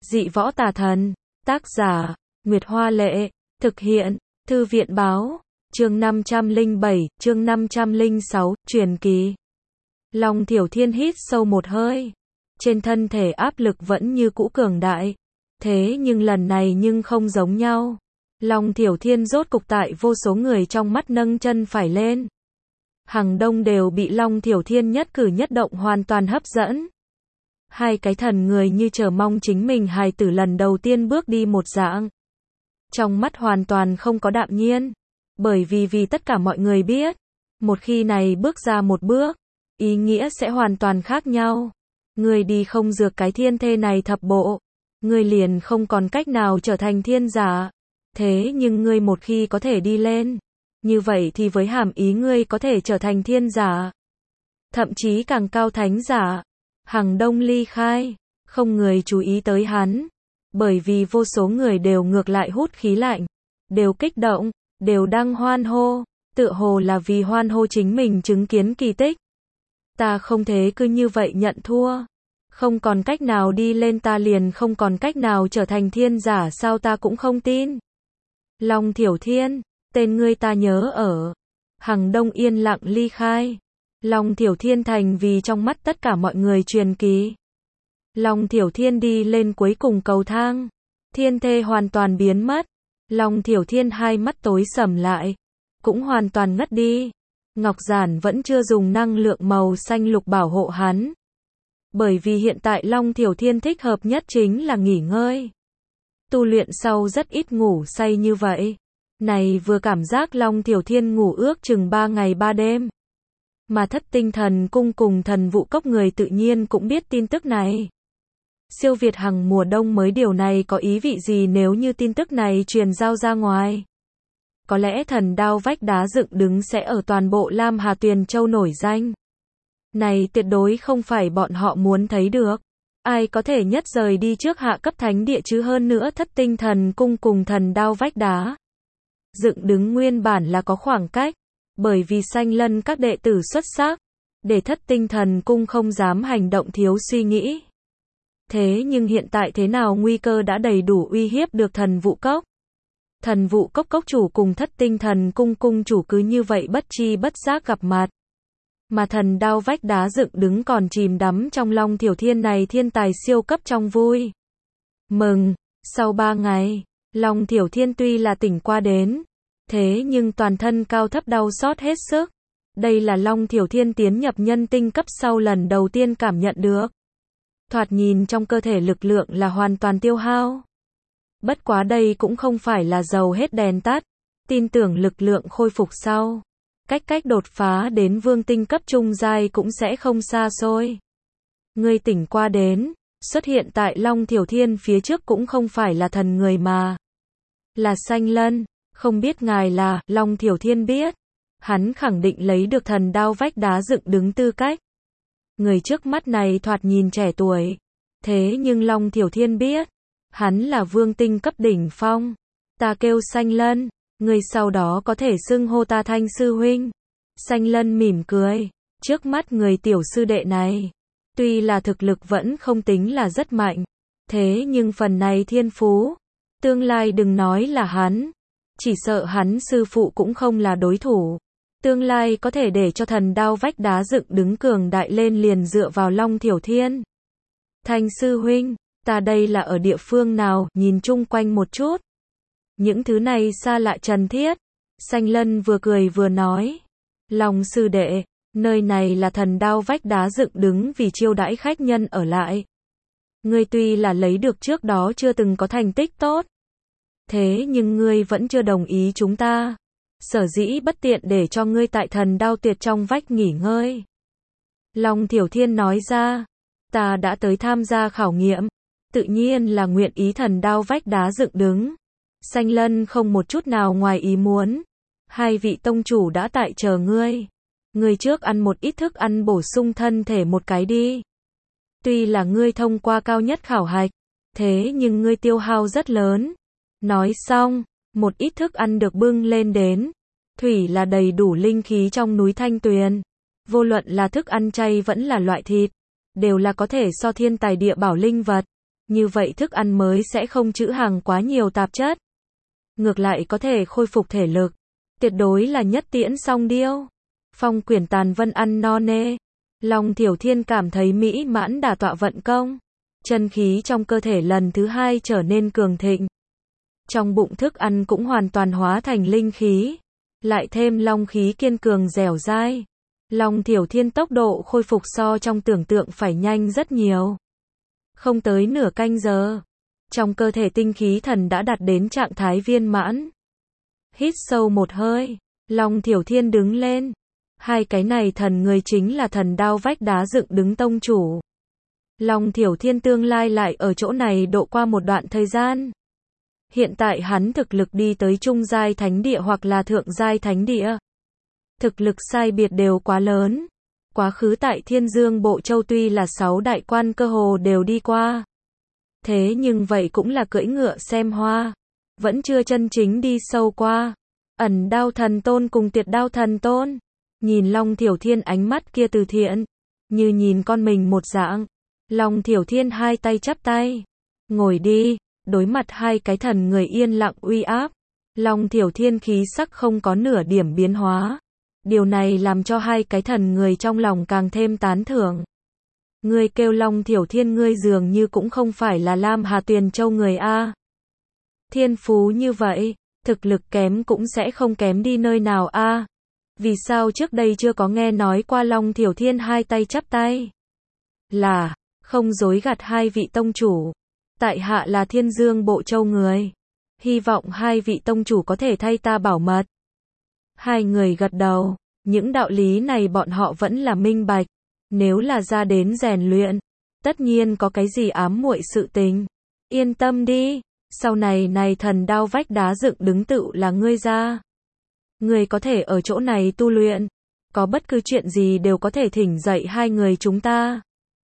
Dị võ tà thần. Tác giả, Nguyệt Hoa Lệ. Thực hiện, Thư viện Báo. Chương 507, chương 506, truyền kỳ. Long Thiểu Thiên hít sâu một hơi. Trên thân thể áp lực vẫn như cũ cường đại. Thế nhưng lần này nhưng không giống nhau. Long Thiểu Thiên rốt cục tại vô số người trong mắt nâng chân phải lên. Hàng đông đều bị Long Thiểu Thiên nhất cử nhất động hoàn toàn hấp dẫn. Hai cái thần người như chờ mong chính mình hài tử lần đầu tiên bước đi một dạng. Trong mắt hoàn toàn không có đạm nhiên. Bởi vì tất cả mọi người biết, một khi này bước ra một bước, ý nghĩa sẽ hoàn toàn khác nhau. Người đi không dược cái thiên thê này thập bộ, người liền không còn cách nào trở thành thiên giả. Thế nhưng ngươi một khi có thể đi lên, như vậy thì với hàm ý ngươi có thể trở thành thiên giả, thậm chí càng cao thánh giả. Hàng đông ly khai, không người chú ý tới hắn, bởi vì vô số người đều ngược lại hút khí lạnh, đều kích động, đều đang hoan hô, tựa hồ là vì hoan hô chính mình chứng kiến kỳ tích. Ta không thể cứ như vậy nhận thua, không còn cách nào đi lên, ta liền không còn cách nào trở thành thiên giả sao? Ta cũng không tin. Long Thiểu Thiên, tên ngươi ta nhớ ở. Hàng đông yên lặng ly khai. Long Thiểu Thiên thành vì trong mắt tất cả mọi người truyền kỳ. Long Thiểu Thiên đi lên cuối cùng cầu thang. Thiên thê hoàn toàn biến mất. Long Thiểu Thiên hai mắt tối sầm lại, cũng hoàn toàn ngất đi. Ngọc Giản vẫn chưa dùng năng lượng màu xanh lục bảo hộ hắn. Bởi vì hiện tại Long Thiểu Thiên thích hợp nhất chính là nghỉ ngơi. Tu luyện sau rất ít ngủ say như vậy. Này vừa cảm giác Long Thiểu Thiên ngủ ước chừng 3 ngày 3 đêm. Mà Thất Tinh Thần Cung cùng Thần Vụ Cốc người tự nhiên cũng biết tin tức này. Siêu việt hằng mùa đông mới, điều này có ý vị gì nếu như tin tức này truyền giao ra ngoài? Có lẽ thần đao vách đá dựng đứng sẽ ở toàn bộ Lam Hà Tuyền Châu nổi danh. Này tuyệt đối không phải bọn họ muốn thấy được. Ai có thể nhất rời đi trước hạ cấp thánh địa chứ? Hơn nữa Thất Tinh Thần Cung cùng thần đao vách đá dựng đứng nguyên bản là có khoảng cách, bởi vì Sanh Lân các đệ tử xuất sắc, để Thất Tinh Thần Cung không dám hành động thiếu suy nghĩ. Thế nhưng hiện tại thế nào? Nguy cơ đã đầy đủ uy hiếp được Thần Vụ Cốc. Thần Vụ Cốc cốc chủ cùng Thất Tinh Thần Cung cung chủ cứ như vậy bất chi bất giác gặp mặt. Mà thần đao vách đá dựng đứng còn chìm đắm trong Long Thiểu Thiên này thiên tài siêu cấp trong vui mừng. Sau 3 ngày, Long Thiểu Thiên tuy là tỉnh qua đến, thế nhưng toàn thân cao thấp đau xót hết sức. Đây là Long Thiểu Thiên tiến nhập nhân tinh cấp sau lần đầu tiên cảm nhận được. Thoạt nhìn trong cơ thể lực lượng là hoàn toàn tiêu hao. Bất quá đây cũng không phải là dầu hết đèn tắt. Tin tưởng lực lượng khôi phục sau, cách đột phá đến vương tinh cấp trung giai cũng sẽ không xa xôi. Ngươi tỉnh qua đến, xuất hiện tại Long Thiểu Thiên phía trước cũng không phải là thần người mà là Sanh Lân. Không biết ngài là? Long Thiểu Thiên biết, hắn khẳng định lấy được thần đao vách đá dựng đứng tư cách. Người trước mắt này thoạt nhìn trẻ tuổi, thế nhưng Long Thiểu Thiên biết, hắn là vương tinh cấp đỉnh phong. Ta kêu Sanh Lân, người sau đó có thể xưng hô ta Thanh sư huynh. Sanh Lân mỉm cười, trước mắt người tiểu sư đệ này, tuy là thực lực vẫn không tính là rất mạnh, thế nhưng phần này thiên phú, tương lai đừng nói là hắn, chỉ sợ hắn sư phụ cũng không là đối thủ. Tương lai có thể để cho thần đao vách đá dựng đứng cường đại lên liền dựa vào Long Thiểu Thiên. Thanh sư huynh, ta đây là ở địa phương nào? Nhìn chung quanh một chút. Những thứ này xa lạ trần thiết. Sanh Lân vừa cười vừa nói. Long sư đệ, nơi này là thần đao vách đá dựng đứng vì chiêu đãi khách nhân ở lại. Ngươi tuy là lấy được trước đó chưa từng có thành tích tốt, thế nhưng ngươi vẫn chưa đồng ý chúng ta. Sở dĩ bất tiện để cho ngươi tại thần đao tuyệt trong vách nghỉ ngơi. Long Thiểu Thiên nói ra, ta đã tới tham gia khảo nghiệm, tự nhiên là nguyện ý thần đao vách đá dựng đứng. Sanh Lân không một chút nào ngoài ý muốn. Hai vị tông chủ đã tại chờ ngươi. Ngươi trước ăn một ít thức ăn bổ sung thân thể một cái đi. Tuy là ngươi thông qua cao nhất khảo hạch, thế nhưng ngươi tiêu hao rất lớn. Nói xong, một ít thức ăn được bưng lên đến. Thủy là đầy đủ linh khí trong núi Thanh Tuyền. Vô luận là thức ăn chay vẫn là loại thịt, đều là có thể so thiên tài địa bảo linh vật. Như vậy thức ăn mới sẽ không trữ hàng quá nhiều tạp chất. Ngược lại có thể khôi phục thể lực. Tuyệt đối là nhất tiễn song điêu. Phong Quyển Tàn Vân ăn no nê. Long Thiểu Thiên cảm thấy mỹ mãn đả tọa vận công. Chân khí trong cơ thể lần thứ hai trở nên cường thịnh. Trong bụng thức ăn cũng hoàn toàn hóa thành linh khí. Lại thêm long khí kiên cường dẻo dai. Long Thiểu Thiên tốc độ khôi phục so trong tưởng tượng phải nhanh rất nhiều. Không tới nửa canh giờ. Trong cơ thể tinh khí thần đã đạt đến trạng thái viên mãn. Hít sâu một hơi. Long Thiểu Thiên đứng lên. Hai cái này thần người chính là thần đao vách đá dựng đứng tông chủ. Long Thiểu Thiên tương lai lại ở chỗ này độ qua một đoạn thời gian. Hiện tại hắn thực lực đi tới trung giai thánh địa hoặc là thượng giai thánh địa. Thực lực sai biệt đều quá lớn. Quá khứ tại Thiên Dương Bộ Châu tuy là 6 đại quan cơ hồ đều đi qua. Thế nhưng vậy cũng là cưỡi ngựa xem hoa. Vẫn chưa chân chính đi sâu qua. Ẩn Đao Thần Tôn cùng Tiệt Đao Thần Tôn. Nhìn Long Thiểu Thiên ánh mắt kia từ thiện. Như nhìn con mình một dạng. Long Thiểu Thiên hai tay chắp tay. Ngồi đi. Đối mặt hai cái thần người yên lặng uy áp. Long Thiểu Thiên khí sắc không có nửa điểm biến hóa. Điều này làm cho hai cái thần người trong lòng càng thêm tán thưởng. Ngươi kêu Long Thiểu Thiên ngươi dường như cũng không phải là Lam Hà Tuyền Châu người A. Thiên phú như vậy, thực lực kém cũng sẽ không kém đi nơi nào A. Vì sao trước đây chưa có nghe nói qua Long Thiểu Thiên hai tay chắp tay? Là, không dối gạt hai vị tông chủ. Tại hạ là Thiên Dương Bộ Châu người. Hy vọng hai vị tông chủ có thể thay ta bảo mật. Hai người gật đầu, những đạo lý này bọn họ vẫn là minh bạch. Nếu là ra đến rèn luyện, tất nhiên có cái gì ám muội sự tình. Yên tâm đi, sau này thần đao vách đá dựng đứng tự là ngươi ra. Ngươi có thể ở chỗ này tu luyện, có bất cứ chuyện gì đều có thể thỉnh dạy hai người chúng ta.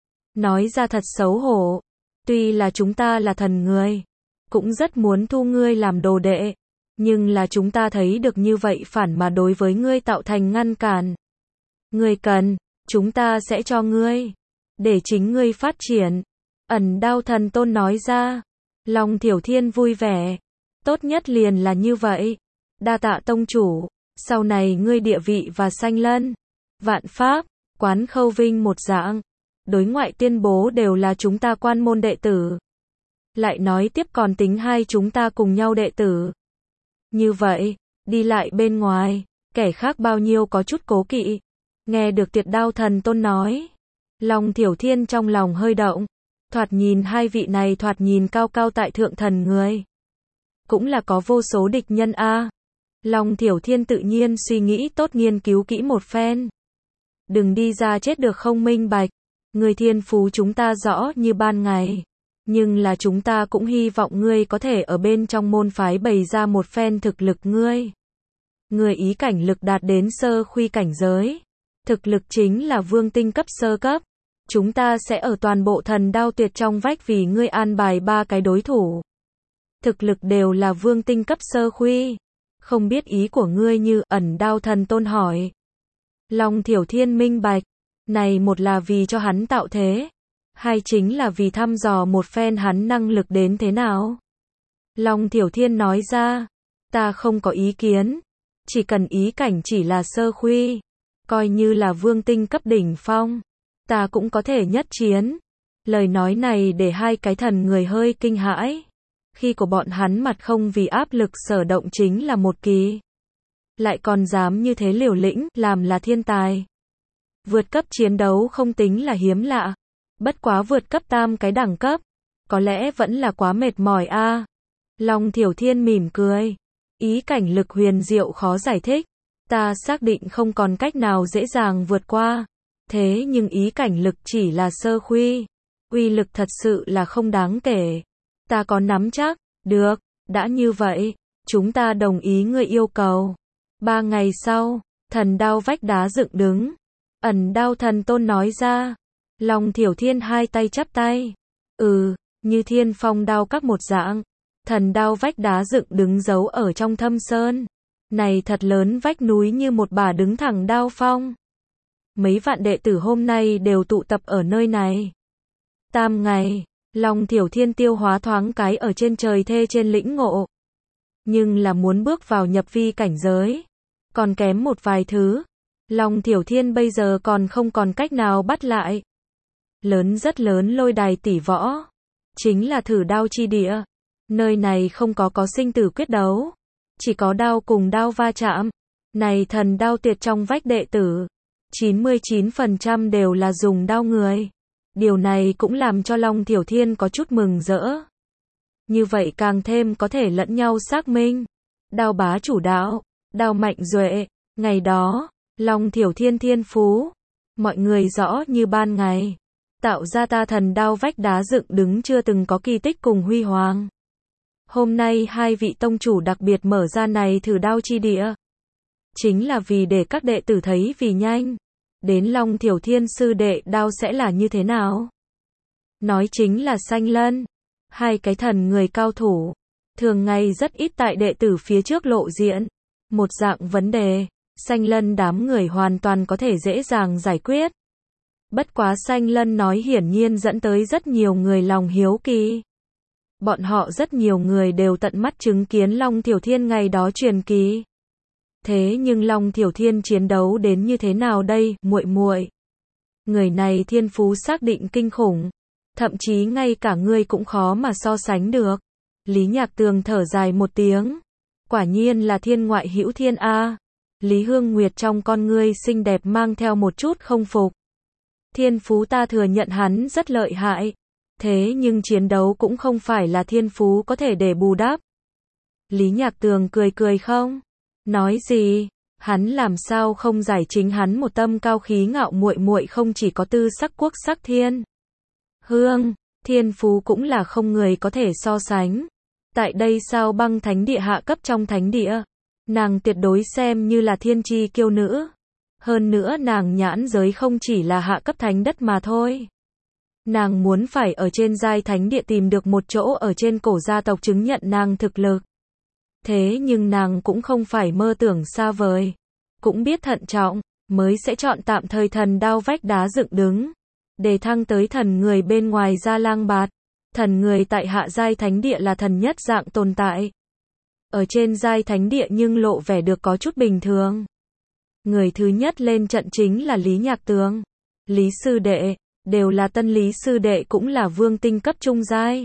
Nói ra thật xấu hổ, tuy là chúng ta là thần người, cũng rất muốn thu ngươi làm đồ đệ. Nhưng là chúng ta thấy được như vậy phản mà đối với ngươi tạo thành ngăn cản. Ngươi cần, chúng ta sẽ cho ngươi. Để chính ngươi phát triển. Ẩn Đao Thần Tôn nói ra. Long Thiểu Thiên vui vẻ. Tốt nhất liền là như vậy. Đa tạ tông chủ. Sau này ngươi địa vị và sanh lân. Vạn pháp, quán khâu vinh một dạng. Đối ngoại tuyên bố đều là chúng ta quan môn đệ tử. Lại nói tiếp còn tính hai chúng ta cùng nhau đệ tử. Như vậy, đi lại bên ngoài, kẻ khác bao nhiêu có chút cố kỵ. Nghe được Tiệt Đao Thần Tôn nói. Long Thiểu Thiên trong lòng hơi động. Thoạt nhìn hai vị này thoạt nhìn cao cao tại thượng thần người. Cũng là có vô số địch nhân a. Long Thiểu Thiên tự nhiên suy nghĩ tốt nghiên cứu kỹ một phen. Đừng đi ra chết được không minh bạch. Người thiên phú chúng ta rõ như ban ngày. Nhưng là chúng ta cũng hy vọng ngươi có thể ở bên trong môn phái bày ra một phen thực lực ngươi. Ngươi ý cảnh lực đạt đến sơ khuy cảnh giới. Thực lực chính là vương tinh cấp sơ cấp. Chúng ta sẽ ở toàn bộ thần đao tuyệt trong vách vì ngươi an bài 3 cái đối thủ. Thực lực đều là vương tinh cấp sơ khuy. Không biết ý của ngươi như Ẩn Đao Thần Tôn hỏi. Long Thiểu Thiên minh bạch. Này một là vì cho hắn tạo thế. Hai chính là vì thăm dò một phen hắn năng lực đến thế nào. Long Thiểu Thiên nói ra. Ta không có ý kiến. Chỉ cần ý cảnh chỉ là sơ khuy. Coi như là vương tinh cấp đỉnh phong. Ta cũng có thể nhất chiến. Lời nói này để hai cái thần người hơi kinh hãi. Khi của bọn hắn mặt không vì áp lực sở động chính là một kỳ. Lại còn dám như thế liều lĩnh, làm là thiên tài. Vượt cấp chiến đấu không tính là hiếm lạ. Bất quá vượt cấp tam cái đẳng cấp. Có lẽ vẫn là quá mệt mỏi a. Long Thiểu Thiên mỉm cười. Ý cảnh lực huyền diệu khó giải thích. Ta xác định không còn cách nào dễ dàng vượt qua. Thế nhưng ý cảnh lực chỉ là sơ khuy. Uy lực thật sự là không đáng kể. Ta có nắm chắc. Được, đã như vậy. Chúng ta đồng ý ngươi yêu cầu. 3 ngày sau, thần đao vách đá dựng đứng. Ẩn Đao Thần Tôn nói ra. Long Thiểu Thiên hai tay chắp tay. Như thiên phong đao các một dạng. Thần đao vách đá dựng đứng giấu ở trong thâm sơn. Này thật lớn vách núi như một bà đứng thẳng đao phong. Mấy vạn đệ tử hôm nay đều tụ tập ở nơi này. Tam ngày, Long Thiểu Thiên tiêu hóa thoáng cái ở trên trời thê trên lĩnh ngộ. Nhưng là muốn bước vào nhập vi cảnh giới. Còn kém một vài thứ. Long Thiểu Thiên bây giờ còn không còn cách nào bắt lại. Lớn rất lớn lôi đài tỷ võ. Chính là thử đao chi địa. Nơi này không có sinh tử quyết đấu. Chỉ có đao cùng đao va chạm. Này thần đao tuyệt trong vách đệ tử. 99% đều là dùng đao người. Điều này cũng làm cho Long Thiểu Thiên có chút mừng rỡ. Như vậy càng thêm có thể lẫn nhau xác minh. Đao bá chủ đạo, đao mạnh duệ. Ngày đó, Long Thiểu Thiên thiên phú. Mọi người rõ như ban ngày. Tạo ra ta thần đao vách đá dựng đứng chưa từng có kỳ tích cùng huy hoàng. Hôm nay hai vị tông chủ đặc biệt mở ra này thử đao chi địa. Chính là vì để các đệ tử thấy vì nhanh. Đến Long Thiểu Thiên sư đệ đao sẽ là như thế nào? Nói chính là Xanh Lân. Hai cái thần người cao thủ. Thường ngày rất ít tại đệ tử phía trước lộ diện. Một dạng vấn đề. Xanh Lân đám người hoàn toàn có thể dễ dàng giải quyết. Bất quá Xanh Lân nói hiển nhiên dẫn tới rất nhiều người lòng hiếu kỳ. Bọn họ rất nhiều người đều tận mắt chứng kiến Long Thiểu Thiên ngày đó truyền kỳ. Thế nhưng Long Thiểu Thiên chiến đấu đến như thế nào đây, muội muội? Người này thiên phú xác định kinh khủng, thậm chí ngay cả ngươi cũng khó mà so sánh được. Lý Nhạc Tường thở dài một tiếng, quả nhiên là thiên ngoại hữu thiên a. Lý Hương Nguyệt trong con ngươi xinh đẹp mang theo một chút không phục. Thiên phú ta thừa nhận hắn rất lợi hại, thế nhưng chiến đấu cũng không phải là thiên phú có thể để bù đắp. Lý Nhạc Tường cười cười không? Nói gì? Hắn làm sao không giải chính hắn một tâm cao khí ngạo muội muội không chỉ có tư sắc quốc sắc thiên. Hương, thiên phú cũng là không người có thể so sánh. Tại đây sao băng thánh địa hạ cấp trong thánh địa. Nàng tuyệt đối xem như là thiên chi kiêu nữ. Hơn nữa nàng nhãn giới không chỉ là hạ cấp thánh đất mà thôi. Nàng muốn phải ở trên giai thánh địa tìm được một chỗ ở trên cổ gia tộc chứng nhận nàng thực lực. Thế nhưng nàng cũng không phải mơ tưởng xa vời. Cũng biết thận trọng, mới sẽ chọn tạm thời thần đao vách đá dựng đứng. Để thăng tới thần người bên ngoài ra lang bạt. Thần người tại hạ giai thánh địa là thần nhất dạng tồn tại. Ở trên giai thánh địa nhưng lộ vẻ được có chút bình thường. Người thứ nhất lên trận chính là Lý Nhạc Tường. Lý sư đệ, đều là tân Lý sư đệ cũng là vương tinh cấp trung giai.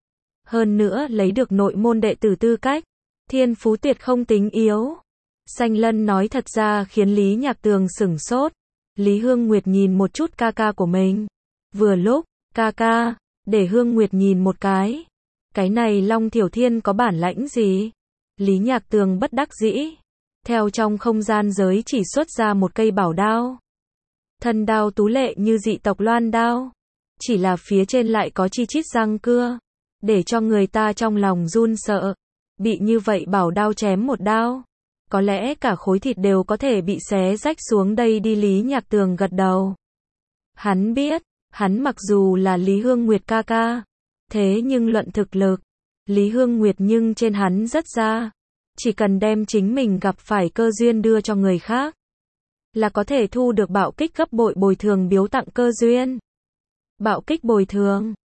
Hơn nữa lấy được nội môn đệ tử tư cách. Thiên phú tuyệt không tính yếu. Xanh Lân nói thật ra khiến Lý Nhạc Tường sửng sốt. Lý Hương Nguyệt nhìn một chút ca ca của mình. Vừa lúc, ca ca, để Hương Nguyệt nhìn một cái. Cái này Long Thiểu Thiên có bản lãnh gì? Lý Nhạc Tường bất đắc dĩ. Theo trong không gian giới chỉ xuất ra một cây bảo đao. Thân đao tú lệ như dị tộc loan đao. Chỉ là phía trên lại có chi chít răng cưa. Để cho người ta trong lòng run sợ. Bị như vậy bảo đao chém một đao. Có lẽ cả khối thịt đều có thể bị xé rách xuống đây đi. Lý Nhạc Tường gật đầu. Hắn biết, hắn mặc dù là Lý Hương Nguyệt ca ca. Thế nhưng luận thực lực. Lý Hương Nguyệt nhưng trên hắn rất ra. Chỉ cần đem chính mình gặp phải cơ duyên đưa cho người khác. Là có thể thu được bạo kích gấp bội bồi thường biếu tặng cơ duyên. Bạo kích bồi thường.